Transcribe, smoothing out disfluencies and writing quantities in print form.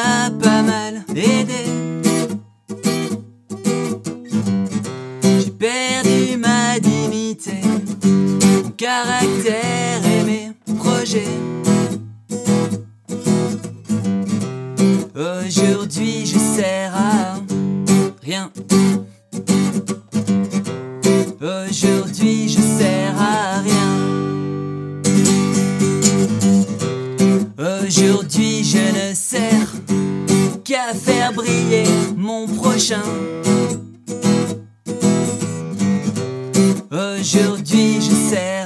m'a pas mal aidé. J'ai perdu ma dignité, mon caractère et mes projets. Aujourd'hui je sers à rien. Aujourd'hui je sers à rien. Aujourd'hui je ne sers qu'à faire briller mon prochain. Aujourd'hui je sers